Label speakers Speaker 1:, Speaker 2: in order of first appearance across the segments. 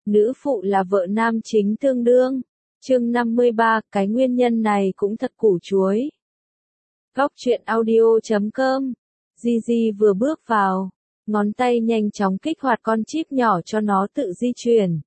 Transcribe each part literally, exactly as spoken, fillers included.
Speaker 1: nữ phụ là vợ nam chính tương đương. Chương năm mươi ba, cái nguyên nhân này cũng thật củ chuối. Góc truyện audio chấm com. Gigi vừa bước vào, ngón tay nhanh chóng kích hoạt con chip nhỏ cho nó tự di chuyển.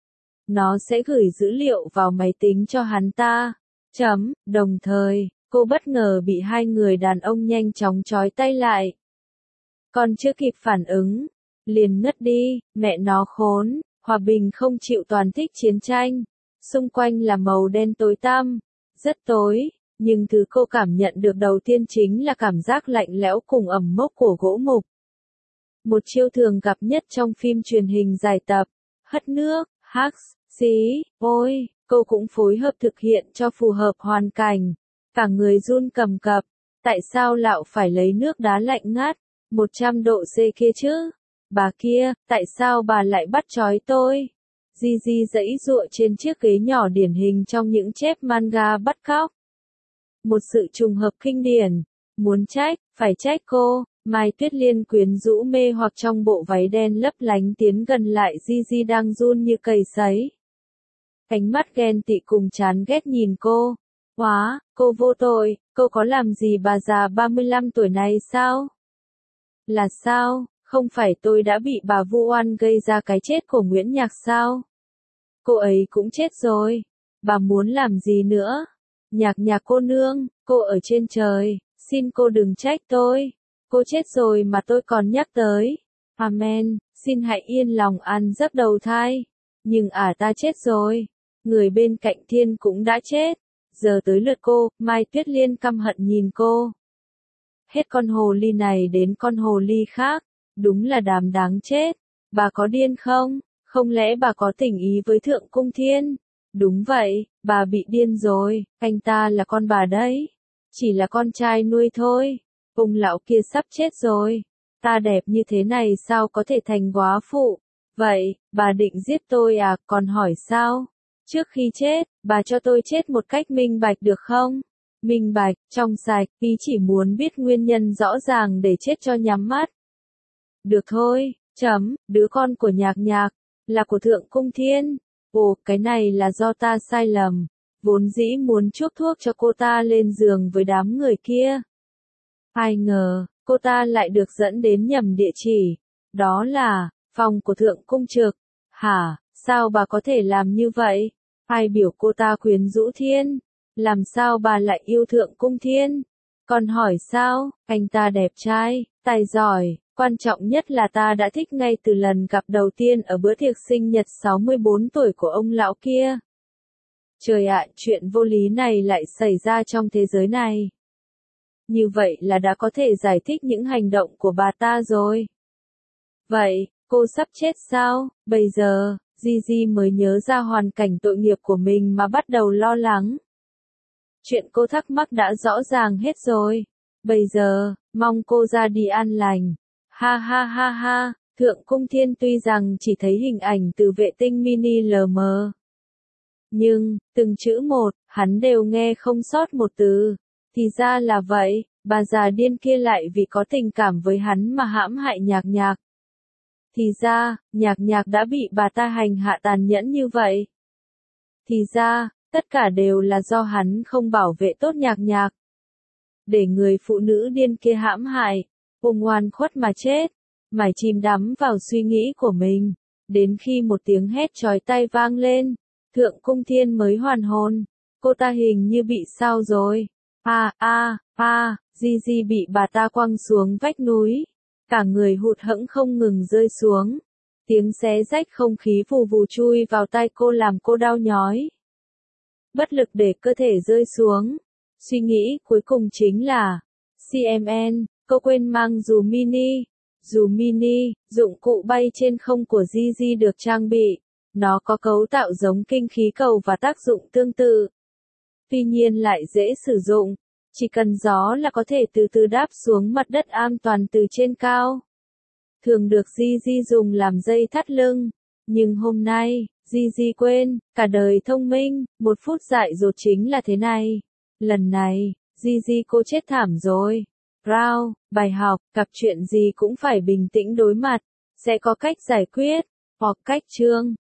Speaker 1: Nó sẽ gửi dữ liệu vào máy tính cho hắn ta. Chấm, đồng thời, cô bất ngờ bị hai người đàn ông nhanh chóng trói tay lại. Còn chưa kịp phản ứng, liền ngất đi, mẹ nó khốn, hòa bình không chịu toàn thích chiến tranh. Xung quanh là màu đen tối tăm, rất tối, nhưng thứ cô cảm nhận được đầu tiên chính là cảm giác lạnh lẽo cùng ẩm mốc của gỗ mục. Một chiêu thường gặp nhất trong phim truyền hình dài tập, hất nước, hắc, xí, ôi, cô cũng phối hợp thực hiện cho phù hợp hoàn cảnh. Cả người run cầm cập, tại sao lão phải lấy nước đá lạnh ngắt, một trăm độ C kia chứ? Bà kia, tại sao bà lại bắt trói tôi? Gigi giãy giụa trên chiếc ghế nhỏ điển hình trong những chép manga bắt cóc. Một sự trùng hợp kinh điển, muốn trách, phải trách cô. Mai Tuyết Liên quyến rũ mê hoặc trong bộ váy đen lấp lánh tiến gần lại Gigi đang run như cầy sấy. Ánh mắt ghen tị cùng chán ghét nhìn cô. Hóa, cô vô tội, cô có làm gì bà già ba mươi lăm tuổi này sao? Là sao, không phải tôi đã bị bà vu oan gây ra cái chết của Nguyễn Nhạc sao? Cô ấy cũng chết rồi. Bà muốn làm gì nữa? Nhạc Nhạc cô nương, cô ở trên trời, xin cô đừng trách tôi. Cô chết rồi mà tôi còn nhắc tới. Amen, xin hãy yên lòng ăn giấc đầu thai. Nhưng à ta chết rồi. Người bên cạnh Thiên cũng đã chết. Giờ tới lượt cô, Mai Tuyết Liên căm hận nhìn cô. Hết con hồ ly này đến con hồ ly khác. Đúng là đám đáng chết. Bà có điên không? Không lẽ bà có tình ý với Thượng Cung Thiên? Đúng vậy, bà bị điên rồi. Anh ta là con bà đấy. Chỉ là con trai nuôi thôi. Ông lão kia sắp chết rồi. Ta đẹp như thế này sao có thể thành góa phụ? Vậy, bà định giết tôi à, còn hỏi sao? Trước khi chết, bà cho tôi chết một cách minh bạch được không? Minh bạch, trong sạch, ý chỉ muốn biết nguyên nhân rõ ràng để chết cho nhắm mắt. Được thôi, chấm, đứa con của Nhạc Nhạc, là của Thượng Cung Thiên. Ồ, cái này là do ta sai lầm. Vốn dĩ muốn chuốc thuốc cho cô ta lên giường với đám người kia. Ai ngờ, cô ta lại được dẫn đến nhầm địa chỉ. Đó là, phòng của Thượng Cung Trực. Hả, sao bà có thể làm như vậy? Ai biểu cô ta quyến rũ Thiên? Làm sao bà lại yêu Thượng Cung Thiên? Còn hỏi sao, anh ta đẹp trai, tài giỏi, quan trọng nhất là ta đã thích ngay từ lần gặp đầu tiên ở bữa tiệc sinh nhật sáu mươi bốn tuổi của ông lão kia. Trời ạ, chuyện vô lý này lại xảy ra trong thế giới này. Như vậy là đã có thể giải thích những hành động của bà ta rồi. Vậy, cô sắp chết sao? Bây giờ, Gigi mới nhớ ra hoàn cảnh tội nghiệp của mình mà bắt đầu lo lắng. Chuyện cô thắc mắc đã rõ ràng hết rồi. Bây giờ, mong cô ra đi an lành. Ha ha ha ha, Thượng Cung Thiên tuy rằng chỉ thấy hình ảnh từ vệ tinh mini lờ mờ. Nhưng, từng chữ một, hắn đều nghe không sót một từ. Thì ra là vậy, bà già điên kia lại vì có tình cảm với hắn mà hãm hại Nhạc Nhạc. Thì ra, Nhạc Nhạc đã bị bà ta hành hạ tàn nhẫn như vậy. Thì ra, tất cả đều là do hắn không bảo vệ tốt Nhạc Nhạc. Để người phụ nữ điên kia hãm hại, ôm oan khuất mà chết, mải chìm đắm vào suy nghĩ của mình. Đến khi một tiếng hét chói tai vang lên, Thượng Cung Thiên mới hoàn hồn. Cô ta hình như bị sao rồi. A a a, Gigi bị bà ta quăng xuống vách núi. Cả người hụt hẫng không ngừng rơi xuống. Tiếng xé rách không khí vù vù chui vào tai cô làm cô đau nhói. Bất lực để cơ thể rơi xuống. Suy nghĩ cuối cùng chính là xê em en, cô quên mang dù mini. Dù mini, dụng cụ bay trên không của Gigi được trang bị. Nó có cấu tạo giống kinh khí cầu và tác dụng tương tự. Tuy nhiên lại dễ sử dụng. Chỉ cần gió là có thể từ từ đáp xuống mặt đất an toàn từ trên cao. Thường được Gigi dùng làm dây thắt lưng. Nhưng hôm nay, Gigi quên, cả đời thông minh, một phút dại dột chính là thế này. Lần này, Gigi cô chết thảm rồi. Brown, bài học, gặp chuyện gì cũng phải bình tĩnh đối mặt. Sẽ có cách giải quyết, hoặc cách chương.